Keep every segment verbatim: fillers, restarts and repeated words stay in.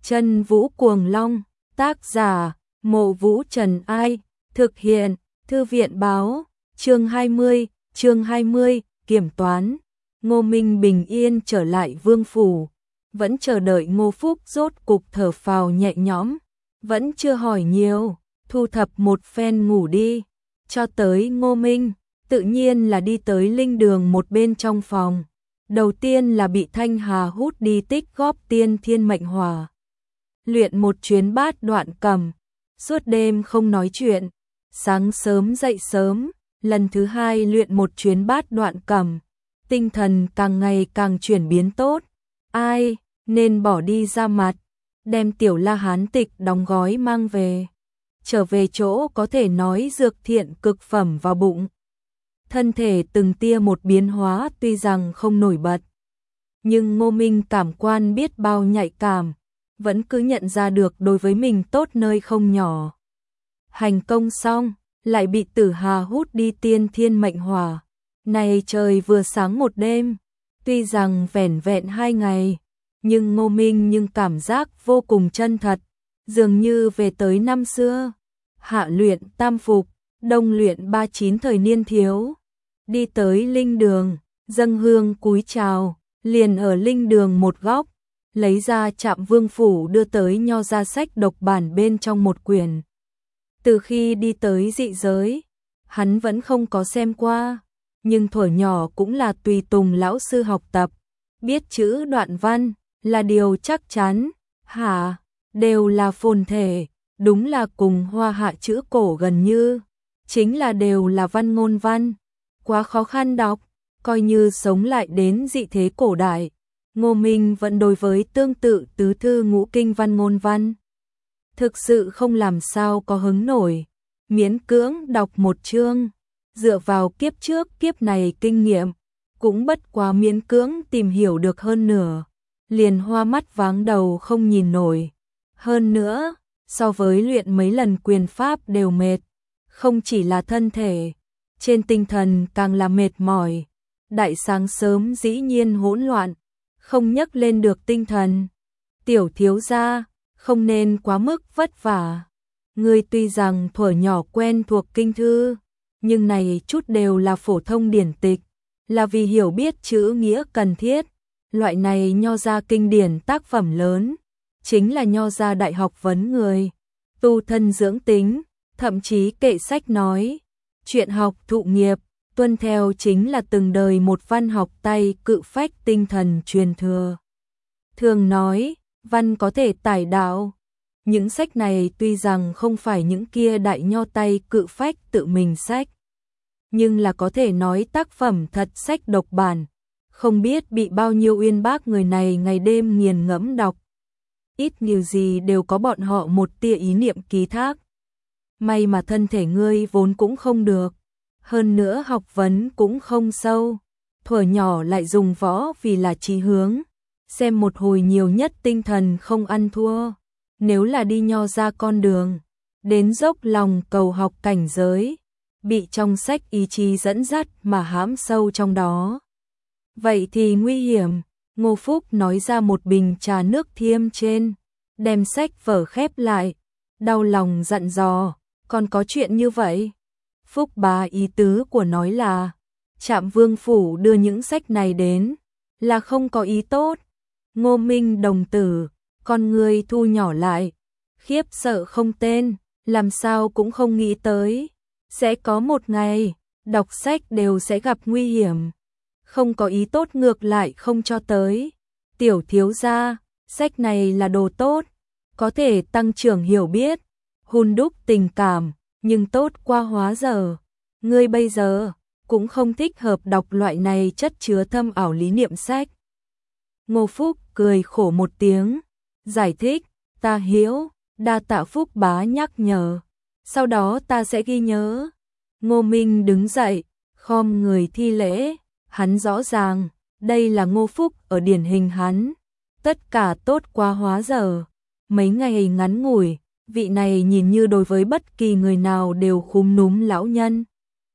Chân Vũ Cuồng Long, tác giả, Mộ Vũ Trần Ai, thực hiện, Thư viện báo, chương hai mươi, chương hai mươi, kiểm toán. Ngô Minh bình yên trở lại vương phủ, vẫn chờ đợi Ngô Phúc rốt cục thở phào nhẹ nhõm, vẫn chưa hỏi nhiều, thu thập một phen ngủ đi, cho tới Ngô Minh, tự nhiên là đi tới linh đường một bên trong phòng. Đầu tiên là bị Thanh Hà hút đi tích góp tiên thiên mệnh hỏa. Luyện một chuyến bát đoạn cầm, suốt đêm không nói chuyện, sáng sớm dậy sớm, lần thứ hai luyện một chuyến bát đoạn cầm, tinh thần càng ngày càng chuyển biến tốt. Ai, nên bỏ đi ra mặt, đem tiểu La Hán tịch đóng gói mang về. Trở về chỗ có thể nói dược thiện cực phẩm vào bụng. Thân thể từng tia một biến hóa tuy rằng không nổi bật, nhưng Ngô Minh cảm quan biết bao nhạy cảm, vẫn cứ nhận ra được đối với mình tốt nơi không nhỏ. Hành công xong, lại bị Tử Hà hút đi tiên thiên mệnh hỏa. Này trời vừa sáng một đêm, tuy rằng vẻn vẹn hai ngày, nhưng Ngô Minh nhưng cảm giác vô cùng chân thật, dường như về tới năm xưa. Hạ luyện tam phục, đông luyện ba chín thời niên thiếu. Đi tới linh đường, dâng hương cúi chào, liền ở linh đường một góc, lấy ra Trạm Vương phủ đưa tới nho ra sách độc bản bên trong một quyển. Từ khi đi tới dị giới, hắn vẫn không có xem qua, nhưng thuở nhỏ cũng là tùy tùng lão sư học tập, biết chữ đoạn văn là điều chắc chắn. Hả, đều là phồn thể, đúng là cùng hoa hạ chữ cổ gần như, chính là đều là văn ngôn văn, quá khó khăn đọc, coi như sống lại đến dị thế cổ đại. Ngô Minh vẫn đối với tương tự tứ thư ngũ kinh văn ngôn văn, thực sự không làm sao có hứng nổi, miễn cưỡng đọc một chương, dựa vào kiếp trước kiếp này kinh nghiệm, cũng bất quá miễn cưỡng tìm hiểu được hơn nửa, liền hoa mắt váng đầu không nhìn nổi. Hơn nữa, so với luyện mấy lần quyền pháp đều mệt, không chỉ là thân thể, trên tinh thần càng là mệt mỏi. Đại sáng sớm dĩ nhiên hỗn loạn, không nhấc lên được tinh thần. Tiểu thiếu gia, không nên quá mức vất vả. Ngươi tuy rằng thuở nhỏ quen thuộc kinh thư, nhưng này chút đều là phổ thông điển tịch, là vì hiểu biết chữ nghĩa cần thiết. Loại này nho ra kinh điển tác phẩm lớn, chính là nho ra đại học vấn người, tu thân dưỡng tính, thậm chí kệ sách nói, chuyện học thụ nghiệp, tuân theo chính là từng đời một văn học tay cự phách tinh thần truyền thừa. Thường nói, văn có thể tải đạo. Những sách này tuy rằng không phải những kia đại nho tay cự phách tự mình sách, nhưng là có thể nói tác phẩm thật sách độc bản, không biết bị bao nhiêu uyên bác người này ngày đêm nghiền ngẫm đọc. Ít nhiều gì đều có bọn họ một tia ý niệm ký thác. May mà thân thể ngươi vốn cũng không được, hơn nữa học vấn cũng không sâu, thuở nhỏ lại dùng võ vì là chí hướng, xem một hồi nhiều nhất tinh thần không ăn thua. Nếu là đi nho ra con đường, đến dốc lòng cầu học cảnh giới, bị trong sách ý chí dẫn dắt mà hãm sâu trong đó, vậy thì nguy hiểm. Ngô Phúc nói ra một bình trà nước thiêm trên, đem sách vở khép lại, đau lòng dặn dò, còn có chuyện như vậy. Phúc bá ý tứ của nói là, Trạm Vương phủ đưa những sách này đến, là không có ý tốt. Ngô Minh đồng tử, con người thu nhỏ lại, khiếp sợ không tên, làm sao cũng không nghĩ tới, sẽ có một ngày, đọc sách đều sẽ gặp nguy hiểm. Không có ý tốt ngược lại không cho tới. Tiểu thiếu gia, sách này là đồ tốt, có thể tăng trưởng hiểu biết, hun đúc tình cảm, nhưng tốt qua hóa dở. Ngươi bây giờ cũng không thích hợp đọc loại này chất chứa thâm ảo lý niệm sách. Ngô Phúc cười khổ một tiếng, giải thích, ta hiểu, đa tạ Phúc bá nhắc nhở, sau đó ta sẽ ghi nhớ. Ngô Minh đứng dậy, khom người thi lễ, hắn rõ ràng, đây là Ngô Phúc ở điển hình hắn, tất cả tốt qua hóa dở. Mấy ngày ngắn ngủi, vị này nhìn như đối với bất kỳ người nào đều khúm núm lão nhân,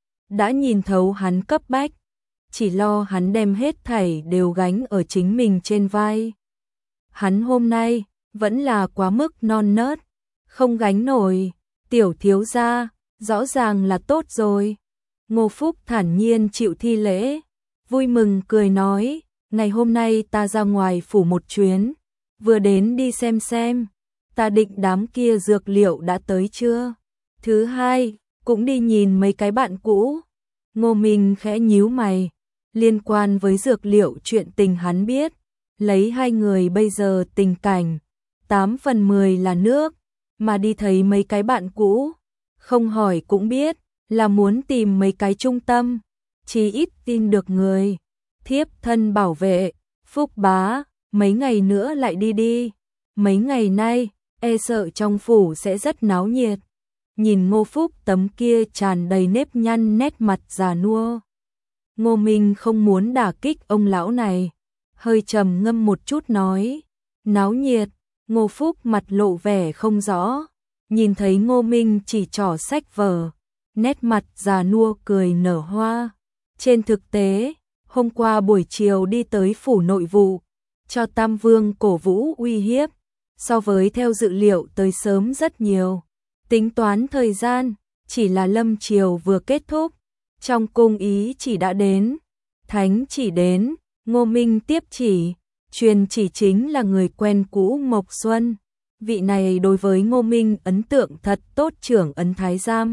đã nhìn thấu hắn cấp bách, chỉ lo hắn đem hết thảy đều gánh ở chính mình trên vai. Hắn hôm nay, vẫn là quá mức non nớt, không gánh nổi. Tiểu thiếu gia, rõ ràng là tốt rồi. Ngô Phúc thản nhiên chịu thi lễ, vui mừng cười nói, ngày hôm nay ta ra ngoài phủ một chuyến, vừa đến đi xem xem, ta định đám kia dược liệu đã tới chưa. Thứ hai, cũng đi nhìn mấy cái bạn cũ. Ngô Minh khẽ nhíu mày, liên quan với dược liệu chuyện tình hắn biết, lấy hai người bây giờ tình cảnh, tám phần mười là nước, mà đi thấy mấy cái bạn cũ, không hỏi cũng biết, là muốn tìm mấy cái trung tâm, chỉ ít tin được người. Thiếp thân bảo vệ, Phúc bá, mấy ngày nữa lại đi đi, mấy ngày nay, e sợ trong phủ sẽ rất náo nhiệt. Nhìn Ngô Phúc tấm kia tràn đầy nếp nhăn nét mặt già nua, Ngô Minh không muốn đả kích ông lão này, hơi trầm ngâm một chút nói, náo nhiệt. Ngô Phúc mặt lộ vẻ không rõ, nhìn thấy Ngô Minh chỉ trỏ sách vở, nét mặt già nua cười nở hoa. Trên thực tế, hôm qua buổi chiều đi tới phủ nội vụ, cho Tam Vương cổ vũ uy hiếp, so với theo dự liệu tới sớm rất nhiều. Tính toán thời gian, chỉ là lâm triều vừa kết thúc, trong cung ý chỉ đã đến, thánh chỉ đến, Ngô Minh tiếp chỉ, truyền chỉ chính là người quen cũ Mộc Xuân. Vị này đối với Ngô Minh ấn tượng thật tốt, trưởng ấn thái giám.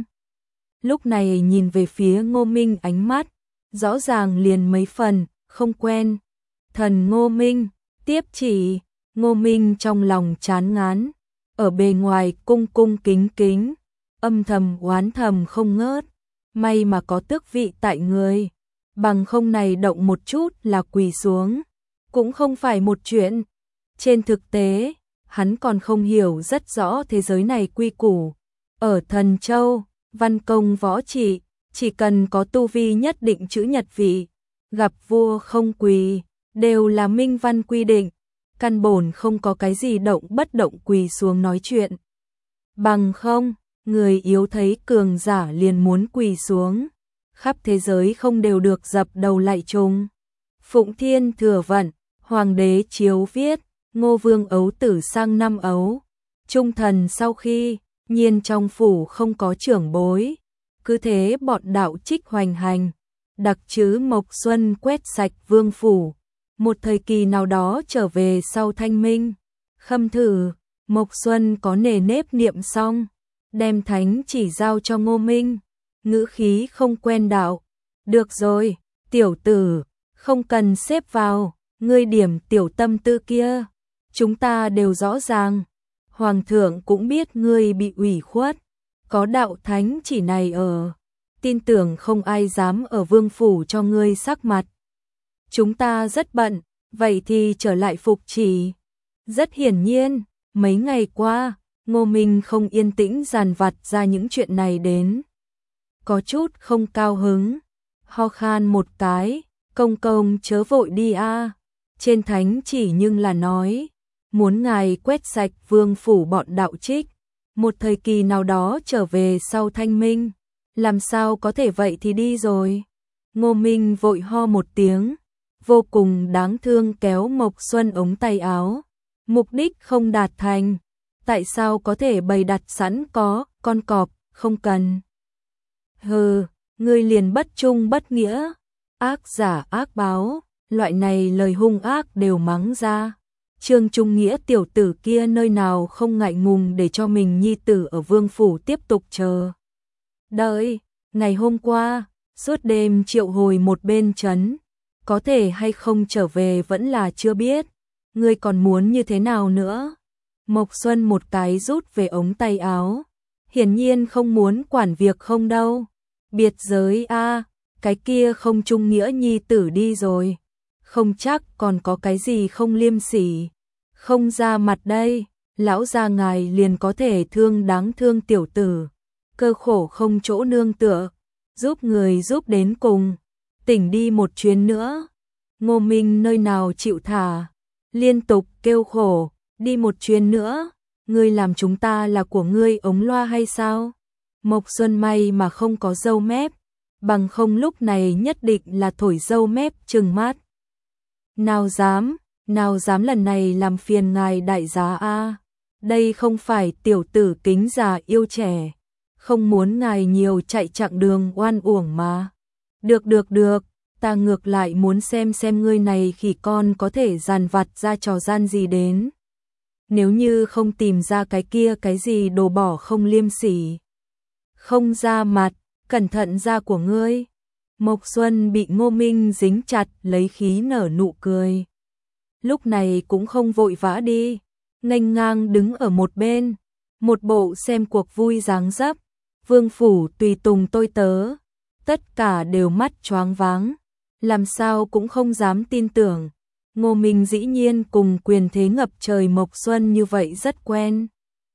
Lúc này nhìn về phía Ngô Minh ánh mắt, rõ ràng liền mấy phần, không quen. Thần Ngô Minh, tiếp chỉ, Ngô Minh trong lòng chán ngán, ở bề ngoài cung cung kính kính, âm thầm oán thầm không ngớt, may mà có tước vị tại người, bằng không này động một chút là quỳ xuống, cũng không phải một chuyện. Trên thực tế, hắn còn không hiểu rất rõ thế giới này quy củ. Ở Thần Châu, văn công võ trị, chỉ cần có tu vi nhất định chữ nhật vị, gặp vua không quỳ, đều là minh văn quy định, căn bổn không có cái gì động bất động quỳ xuống nói chuyện. Bằng không, người yếu thấy cường giả liền muốn quỳ xuống, khắp thế giới không đều được dập đầu lạy chung. Phụng Thiên Thừa Vận, Hoàng đế chiếu viết, Ngô Vương ấu tử sang năm ấu, trung thần sau khi, nhiên trong phủ không có trưởng bối, cứ thế bọn đạo trích hoành hành, đặc trứ Mộc Xuân quét sạch vương phủ, một thời kỳ nào đó trở về sau thanh minh. Khâm thử, Mộc Xuân có nề nếp niệm xong, đem thánh chỉ giao cho Ngô Minh, ngữ khí không quen đạo, được rồi, tiểu tử, không cần xếp vào, ngươi điểm tiểu tâm tư kia, chúng ta đều rõ ràng, Hoàng thượng cũng biết ngươi bị ủy khuất, có đạo thánh chỉ này ở, tin tưởng không ai dám ở vương phủ cho ngươi sắc mặt. Chúng ta rất bận, vậy thì trở lại phục chỉ. Rất hiển nhiên, mấy ngày qua, Ngô Minh không yên tĩnh dàn vặt ra những chuyện này đến. Có chút không cao hứng, ho khan một cái, công công chớ vội đi a. Trên thánh chỉ nhưng là nói, muốn ngài quét sạch vương phủ bọn đạo trích, một thời kỳ nào đó trở về sau thanh minh, làm sao có thể vậy thì đi rồi. Ngô Minh vội ho một tiếng, vô cùng đáng thương kéo Mộc Xuân ống tay áo, mục đích không đạt thành, tại sao có thể bày đặt sẵn có, con cọp, không cần. Hừ, ngươi liền bất trung bất nghĩa, ác giả ác báo, loại này lời hung ác đều mắng ra. Trương Trung Nghĩa tiểu tử kia nơi nào không ngại ngùng để cho mình nhi tử ở vương phủ tiếp tục chờ đợi. Ngày hôm qua, suốt đêm triệu hồi một bên trấn, có thể hay không trở về vẫn là chưa biết, ngươi còn muốn như thế nào nữa. Mộc Xuân một cái rút về ống tay áo, hiển nhiên không muốn quản việc không đâu. Biệt giới a, cái kia không trung nghĩa nhi tử đi rồi, không chắc còn có cái gì không liêm sỉ, không ra mặt đây, lão gia ngài liền có thể thương đáng thương tiểu tử, cơ khổ không chỗ nương tựa, giúp người giúp đến cùng, tỉnh đi một chuyến nữa. Ngô Minh nơi nào chịu thả, liên tục kêu khổ, đi một chuyến nữa, ngươi làm chúng ta là của ngươi ống loa hay sao? Mộc Xuân may mà không có râu mép, bằng không lúc này nhất định là thổi râu mép trừng mắt. Nào dám, nào dám lần này làm phiền ngài đại giá a. Đây không phải tiểu tử kính già yêu trẻ, không muốn ngài nhiều chạy chặng đường oan uổng mà. Được được được, ta ngược lại muốn xem xem ngươi này khỉ con có thể dàn vặt ra trò gian gì đến. Nếu như không tìm ra cái kia cái gì đồ bỏ không liêm sỉ, không ra mặt, cẩn thận da của ngươi. Mộc Xuân bị Ngô Minh dính chặt lấy khí nở nụ cười. Lúc này cũng không vội vã đi, nghênh ngang đứng ở một bên, một bộ xem cuộc vui dáng dấp. Vương phủ tùy tùng tôi tớ, tất cả đều mắt choáng váng, làm sao cũng không dám tin tưởng. Ngô Minh dĩ nhiên cùng quyền thế ngập trời Mộc Xuân như vậy rất quen.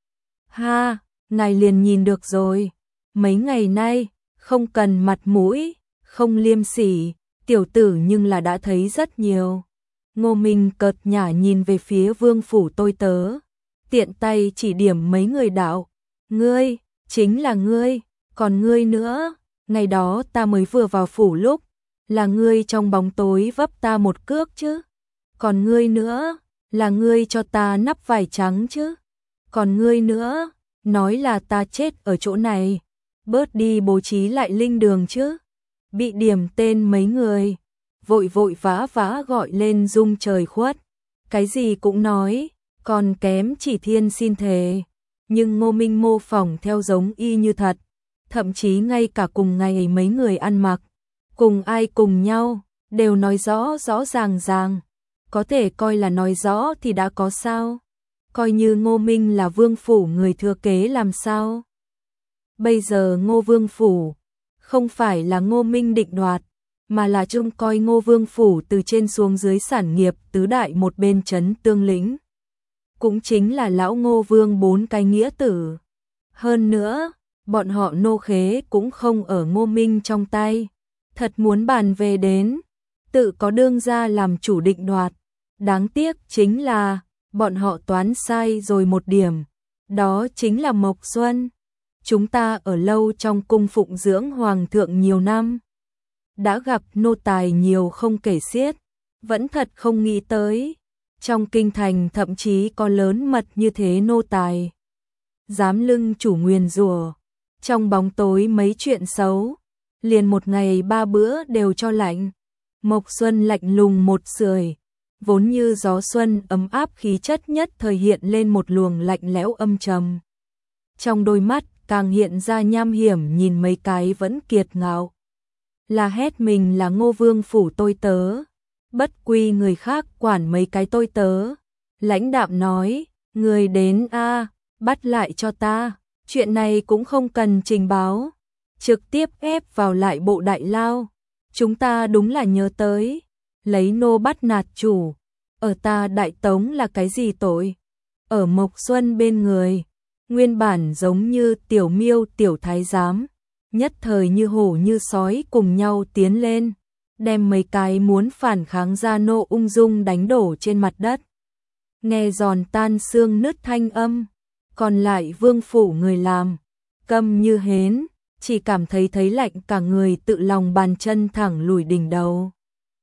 Ha, ngài liền nhìn được rồi, mấy ngày nay, không cần mặt mũi, không liêm sỉ, tiểu tử nhưng là đã thấy rất nhiều. Ngô Minh cợt nhả nhìn về phía vương phủ tôi tớ, tiện tay chỉ điểm mấy người đạo. Ngươi, chính là ngươi, còn ngươi nữa, ngày đó ta mới vừa vào phủ lúc, là ngươi trong bóng tối vấp ta một cước chứ. Còn ngươi nữa, là ngươi cho ta nắp vải trắng chứ. Còn ngươi nữa, nói là ta chết ở chỗ này, bớt đi bố trí lại linh đường chứ. Bị điểm tên mấy người, vội vội vã vã gọi lên rung trời khuất. Cái gì cũng nói, còn kém chỉ thiên xin thề. Nhưng Ngô Minh mô phỏng theo giống y như thật, thậm chí ngay cả cùng ngày mấy người ăn mặc, cùng ai cùng nhau, đều nói rõ rõ ràng ràng. Có thể coi là nói rõ thì đã có sao, coi như Ngô Minh là vương phủ người thừa kế làm sao. Bây giờ Ngô Vương phủ không phải là Ngô Minh định đoạt, mà là trông coi Ngô Vương phủ từ trên xuống dưới sản nghiệp tứ đại một bên trấn tương lĩnh. Cũng chính là lão Ngô Vương bốn cái nghĩa tử. Hơn nữa, bọn họ nô khế cũng không ở Ngô Minh trong tay. Thật muốn bàn về đến, tự có đương gia làm chủ định đoạt. Đáng tiếc chính là, bọn họ toán sai rồi một điểm. Đó chính là Mộc Xuân. Chúng ta ở lâu trong cung phụng dưỡng hoàng thượng nhiều năm, đã gặp nô tài nhiều không kể xiết, vẫn thật không nghĩ tới. Trong kinh thành thậm chí có lớn mật như thế nô tài, dám lưng chủ nguyền rủa, trong bóng tối mấy chuyện xấu, liền một ngày ba bữa đều cho lạnh. Mộc Xuân lạnh lùng một sưởi, vốn như gió xuân ấm áp khí chất nhất thời hiện lên một luồng lạnh lẽo âm trầm. Trong đôi mắt càng hiện ra nham hiểm, nhìn mấy cái vẫn kiệt ngạo. Là hét mình là Ngô Vương phủ tôi tớ, bất quy người khác quản mấy cái tôi tớ. Lãnh đạm nói, người đến a, bắt lại cho ta, chuyện này cũng không cần trình báo, trực tiếp ép vào lại bộ đại lao. Chúng ta đúng là nhớ tới, lấy nô bắt nạt chủ, ở ta Đại Tống là cái gì tội? Ở Mộc Xuân bên người, nguyên bản giống như tiểu miêu tiểu thái giám, nhất thời như hổ như sói cùng nhau tiến lên, đem mấy cái muốn phản kháng gia nô ung dung đánh đổ trên mặt đất. Nghe giòn tan xương nứt thanh âm, còn lại vương phủ người làm, câm như hến, chỉ cảm thấy thấy lạnh cả người, tự lòng bàn chân thẳng lùi đỉnh đầu.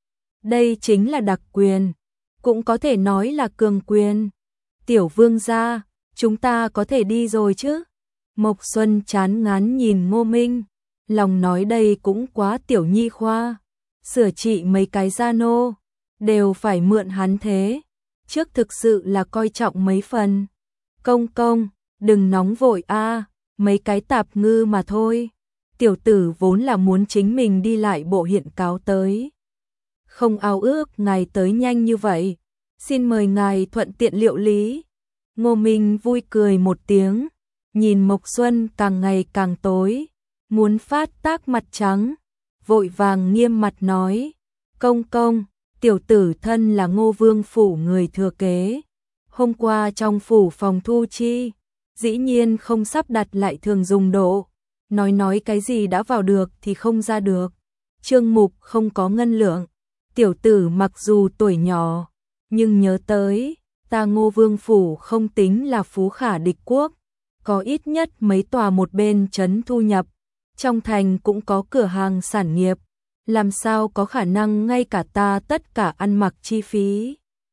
Đây chính là đặc quyền, cũng có thể nói là cường quyền. Tiểu vương gia, chúng ta có thể đi rồi chứ? Mộc Xuân chán ngán nhìn Ngô Minh, lòng nói đây cũng quá tiểu nhi khoa, sửa trị mấy cái gia nô, đều phải mượn hắn thế, trước thực sự là coi trọng mấy phần. Công công, đừng nóng vội a, mấy cái tạp ngư mà thôi. Tiểu tử vốn là muốn chính mình đi lại bộ hiện cáo tới. Không ao ước ngài tới nhanh như vậy, xin mời ngài thuận tiện liệu lý. Ngô Minh vui cười một tiếng, nhìn Mộc Xuân càng ngày càng tối, muốn phát tác mặt trắng, vội vàng nghiêm mặt nói, công công, tiểu tử thân là Ngô Vương phủ người thừa kế, hôm qua trong phủ phòng thu chi, dĩ nhiên không sắp đặt lại thường dùng độ, nói nói cái gì đã vào được thì không ra được, chương mục không có ngân lượng, tiểu tử mặc dù tuổi nhỏ, nhưng nhớ tới, ta Ngô Vương phủ không tính là phú khả địch quốc, có ít nhất mấy tòa một bên trấn thu nhập, trong thành cũng có cửa hàng sản nghiệp, làm sao có khả năng ngay cả ta tất cả ăn mặc chi phí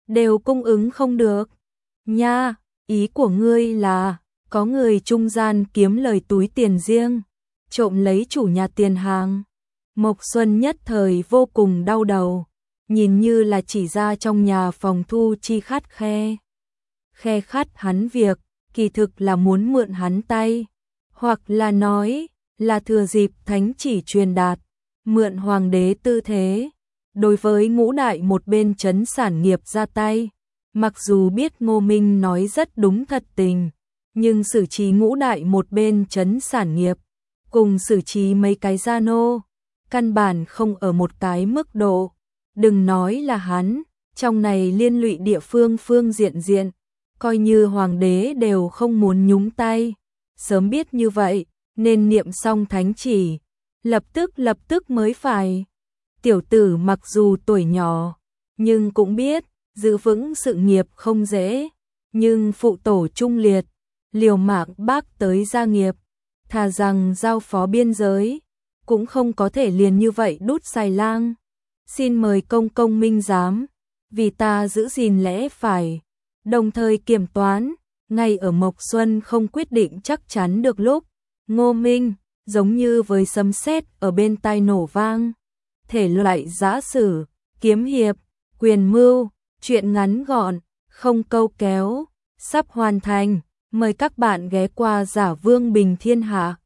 đều cung ứng không được. Nha, ý của ngươi là, có người trung gian kiếm lời túi tiền riêng, trộm lấy chủ nhà tiền hàng. Mộc Xuân nhất thời vô cùng đau đầu, nhìn như là chỉ ra trong nhà phòng thu chi khắt khe. Khe khắt hắn việc, kỳ thực là muốn mượn hắn tay, hoặc là nói, là thừa dịp thánh chỉ truyền đạt, mượn hoàng đế tư thế. Đối với ngũ đại một bên trấn sản nghiệp ra tay, mặc dù biết Ngô Minh nói rất đúng thật tình, nhưng xử trí ngũ đại một bên trấn sản nghiệp, cùng xử trí mấy cái gia nô, căn bản không ở một cái mức độ. Đừng nói là hắn, trong này liên lụy địa phương phương diện diện, coi như hoàng đế đều không muốn nhúng tay. Sớm biết như vậy, nên niệm xong thánh chỉ, lập tức lập tức mới phải. Tiểu tử mặc dù tuổi nhỏ, nhưng cũng biết, giữ vững sự nghiệp không dễ, nhưng phụ tổ trung liệt, liều mạng bác tới gia nghiệp, thà rằng giao phó biên giới, cũng không có thể liền như vậy đút xài lang. Xin mời công công minh giám, vì ta giữ gìn lẽ phải, đồng thời kiểm toán. Ngay ở Mộc Xuân không quyết định chắc chắn được lúc, Ngô Minh, giống như với sấm sét ở bên tai nổ vang. Thể loại giã sử, kiếm hiệp, quyền mưu, truyện ngắn gọn, không câu kéo, sắp hoàn thành. Mời các bạn ghé qua Giả Vương Bình Thiên Hạ.